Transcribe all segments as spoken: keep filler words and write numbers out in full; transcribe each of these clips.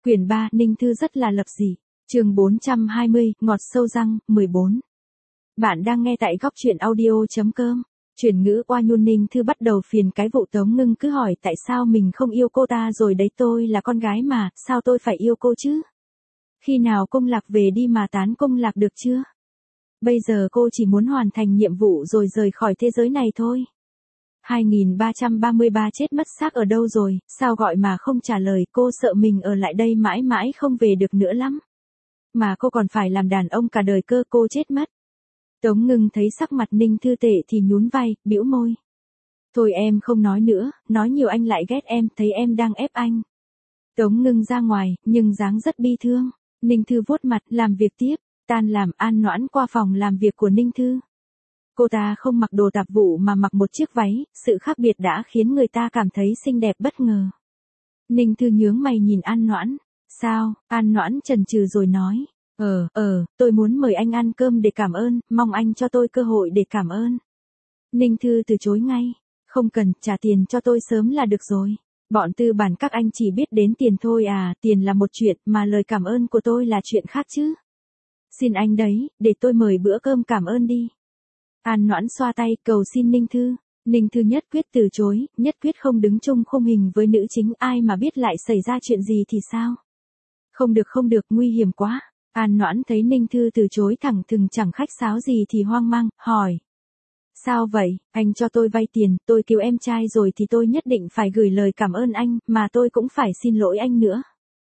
Quyển ba, Ninh Thư rất là lập dị. Chương bốn trăm hai mươi, ngọt sâu răng, mười bốn. Bạn đang nghe tại góc truyện audio chấm com. Chuyển ngữ oa nhu. Ninh Thư bắt đầu phiền cái vụ Tống Ngưng cứ hỏi tại sao mình không yêu cô ta rồi đấy, tôi là con gái mà, sao tôi phải yêu cô chứ? Khi nào Cung Lạc về đi mà tán Cung Lạc được chưa? Bây giờ cô chỉ muốn hoàn thành nhiệm vụ rồi rời khỏi thế giới này thôi. hai nghìn ba trăm ba mươi ba chết mất xác ở đâu rồi, sao gọi mà không trả lời, cô sợ mình ở lại đây mãi mãi không về được nữa lắm. Mà cô còn phải làm đàn ông cả đời cơ, cô chết mất. Tống Ngưng thấy sắc mặt Ninh Thư tệ thì nhún vai, bĩu môi. Thôi em không nói nữa, nói nhiều anh lại ghét em, thấy em đang ép anh. Tống Ngưng ra ngoài, nhưng dáng rất bi thương. Ninh Thư vuốt mặt, làm việc tiếp. Tan làm, An Noãn qua phòng làm việc của Ninh Thư. Cô ta không mặc đồ tạp vụ mà mặc một chiếc váy, sự khác biệt đã khiến người ta cảm thấy xinh đẹp bất ngờ. Ninh Thư nhướng mày nhìn An Noãn. Sao? An Noãn chần chừ rồi nói. Ờ, ờ, tôi muốn mời anh ăn cơm để cảm ơn, mong anh cho tôi cơ hội để cảm ơn. Ninh Thư từ chối ngay. Không cần, trả tiền cho tôi sớm là được rồi. Bọn tư bản các anh chỉ biết đến tiền thôi à, tiền là một chuyện, mà lời cảm ơn của tôi là chuyện khác chứ. Xin anh đấy, để tôi mời bữa cơm cảm ơn đi. An Noãn xoa tay, cầu xin Ninh Thư. Ninh Thư nhất quyết từ chối, nhất quyết không đứng chung khung hình với nữ chính, ai mà biết lại xảy ra chuyện gì thì sao? Không được không được, nguy hiểm quá. An Noãn thấy Ninh Thư từ chối thẳng thừng chẳng khách sáo gì thì hoang mang, hỏi. Sao vậy, anh cho tôi vay tiền, tôi cứu em trai rồi thì tôi nhất định phải gửi lời cảm ơn anh, mà tôi cũng phải xin lỗi anh nữa.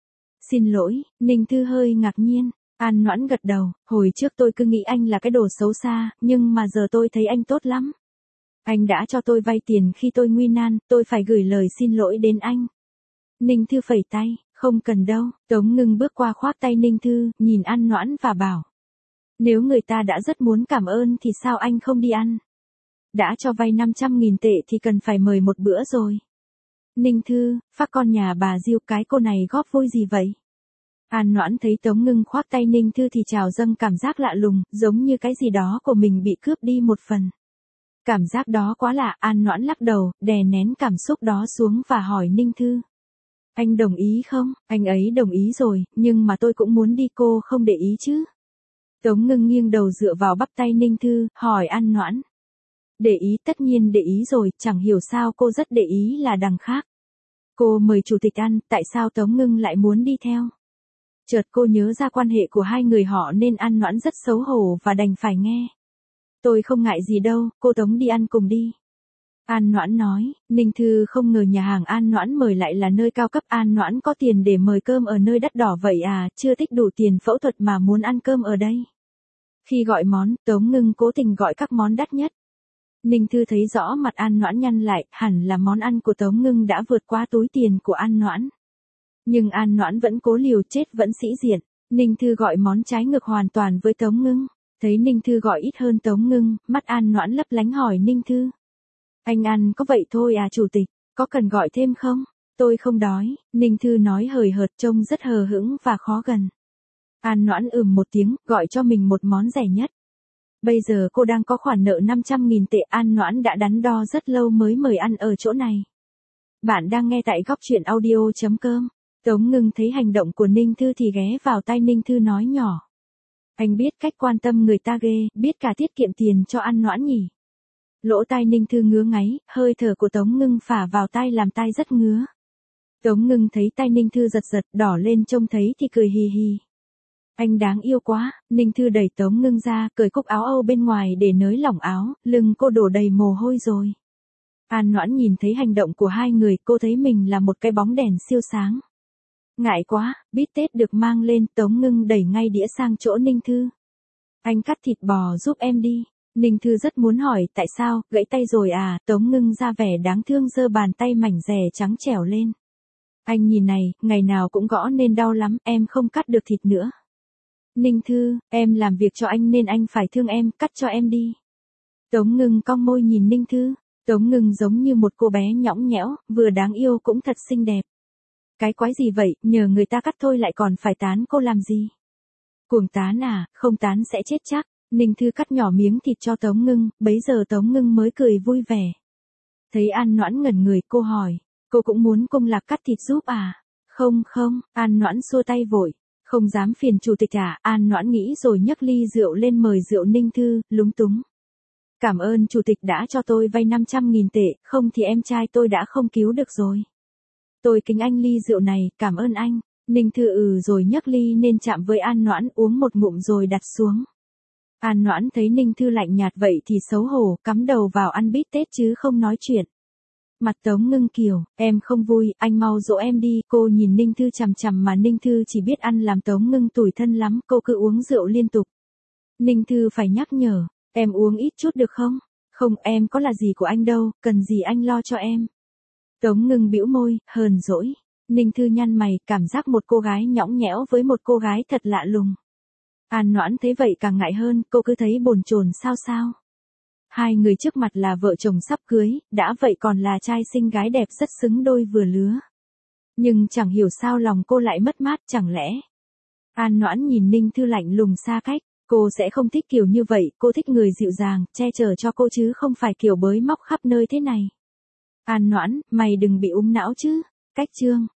Xin lỗi, Ninh Thư hơi ngạc nhiên. An Noãn gật đầu, hồi trước tôi cứ nghĩ anh là cái đồ xấu xa, nhưng mà giờ tôi thấy anh tốt lắm. Anh đã cho tôi vay tiền khi tôi nguy nan, tôi phải gửi lời xin lỗi đến anh. Ninh Thư phẩy tay, không cần đâu. Tống Ngưng bước qua khoác tay Ninh Thư, nhìn An Noãn và bảo. Nếu người ta đã rất muốn cảm ơn thì sao anh không đi ăn? Đã cho vay năm trăm nghìn tệ thì cần phải mời một bữa rồi. Ninh Thư, phác con nhà bà Diêu, cái cô này góp vui gì vậy? An Noãn thấy Tống Ngưng khoác tay Ninh Thư thì trào dâng cảm giác lạ lùng, giống như cái gì đó của mình bị cướp đi một phần. Cảm giác đó quá lạ, An Noãn lắc đầu, đè nén cảm xúc đó xuống và hỏi Ninh Thư. Anh đồng ý không? Anh ấy đồng ý rồi, nhưng mà tôi cũng muốn đi, cô không để ý chứ? Tống Ngưng nghiêng đầu dựa vào bắp tay Ninh Thư, hỏi An Noãn. Để ý, tất nhiên để ý rồi, chẳng hiểu sao cô rất để ý là đằng khác. Cô mời chủ tịch ăn, tại sao Tống Ngưng lại muốn đi theo? Chợt cô nhớ ra quan hệ của hai người họ nên An Noãn rất xấu hổ và đành phải nghe. Tôi không ngại gì đâu, cô Tống đi ăn cùng đi. An Noãn nói. Ninh Thư không ngờ nhà hàng An Noãn mời lại là nơi cao cấp. An Noãn có tiền để mời cơm ở nơi đắt đỏ vậy à, chưa tích đủ tiền phẫu thuật mà muốn ăn cơm ở đây. Khi gọi món, Tống Ngưng cố tình gọi các món đắt nhất. Ninh Thư thấy rõ mặt An Noãn nhăn lại, hẳn là món ăn của Tống Ngưng đã vượt qua túi tiền của An Noãn. Nhưng An Noãn vẫn cố liều chết vẫn sĩ diện. Ninh Thư gọi món trái ngược hoàn toàn với Tống Ngưng. Thấy Ninh Thư gọi ít hơn Tống Ngưng, mắt An Noãn lấp lánh hỏi Ninh Thư. Anh ăn có vậy thôi à chủ tịch, có cần gọi thêm không? Tôi không đói, Ninh Thư nói hời hợt trông rất hờ hững và khó gần. An Noãn ừm một tiếng, gọi cho mình một món rẻ nhất. Bây giờ cô đang có khoản nợ năm trăm nghìn tệ, An Noãn đã đắn đo rất lâu mới mời ăn ở chỗ này. Bạn đang nghe tại góc truyện audio chấm com. Tống Ngưng thấy hành động của Ninh Thư thì ghé vào tai Ninh Thư nói nhỏ. Anh biết cách quan tâm người ta ghê, biết cả tiết kiệm tiền cho An Noãn nhỉ. Lỗ tai Ninh Thư ngứa ngáy, hơi thở của Tống Ngưng phả vào tai làm tai rất ngứa. Tống Ngưng thấy tai Ninh Thư giật giật, đỏ lên trông thấy thì cười hì hì. Anh đáng yêu quá. Ninh Thư đẩy Tống Ngưng ra, cởi cúc áo Âu bên ngoài để nới lỏng áo, lưng cô đổ đầy mồ hôi rồi. An Noãn nhìn thấy hành động của hai người, cô thấy mình là một cái bóng đèn siêu sáng. Ngại quá, bít tết được mang lên, Tống Ngưng đẩy ngay đĩa sang chỗ Ninh Thư. Anh cắt thịt bò giúp em đi. Ninh Thư rất muốn hỏi tại sao, gãy tay rồi à, Tống Ngưng ra vẻ đáng thương giơ bàn tay mảnh dẻ trắng trẻo lên. Anh nhìn này, ngày nào cũng gõ nên đau lắm, em không cắt được thịt nữa. Ninh Thư, em làm việc cho anh nên anh phải thương em, cắt cho em đi. Tống Ngưng cong môi nhìn Ninh Thư. Tống Ngưng giống như một cô bé nhõng nhẽo, vừa đáng yêu cũng thật xinh đẹp. Cái quái gì vậy, nhờ người ta cắt thôi lại còn phải tán cô làm gì? Cuồng tán à, không tán sẽ chết chắc. Ninh Thư cắt nhỏ miếng thịt cho Tống Ngưng, bấy giờ Tống Ngưng mới cười vui vẻ. Thấy An Noãn ngẩn người, cô hỏi, cô cũng muốn Cung Lạc cắt thịt giúp à? Không không, An Noãn xua tay vội. Không dám phiền chủ tịch à, An Noãn nghĩ rồi nhấc ly rượu lên mời rượu Ninh Thư, lúng túng. Cảm ơn chủ tịch đã cho tôi vay năm trăm nghìn tệ, không thì em trai tôi đã không cứu được rồi. Tôi kính anh ly rượu này, cảm ơn anh. Ninh Thư ừ rồi nhấc ly nên chạm với An Noãn uống một ngụm rồi đặt xuống. An Noãn thấy Ninh Thư lạnh nhạt vậy thì xấu hổ, cắm đầu vào ăn bít tết chứ không nói chuyện. Mặt Tống Ngưng Kiều, em không vui, anh mau dỗ em đi, cô nhìn Ninh Thư chằm chằm mà Ninh Thư chỉ biết ăn làm Tống Ngưng tủi thân lắm, cô cứ uống rượu liên tục. Ninh Thư phải nhắc nhở, em uống ít chút được không? Không, em có là gì của anh đâu, cần gì anh lo cho em. Tống Ngưng bĩu môi, hờn dỗi. Ninh Thư nhăn mày, cảm giác một cô gái nhõng nhẽo với một cô gái thật lạ lùng. An Noãn thấy vậy càng ngại hơn, cô cứ thấy bồn chồn sao sao. Hai người trước mặt là vợ chồng sắp cưới, đã vậy còn là trai xinh gái đẹp rất xứng đôi vừa lứa. Nhưng chẳng hiểu sao lòng cô lại mất mát, chẳng lẽ. An Noãn nhìn Ninh Thư lạnh lùng xa cách, cô sẽ không thích kiểu như vậy, cô thích người dịu dàng, che chở cho cô chứ không phải kiểu bới móc khắp nơi thế này. An Noãn, mày đừng bị úng não chứ. Cách chương.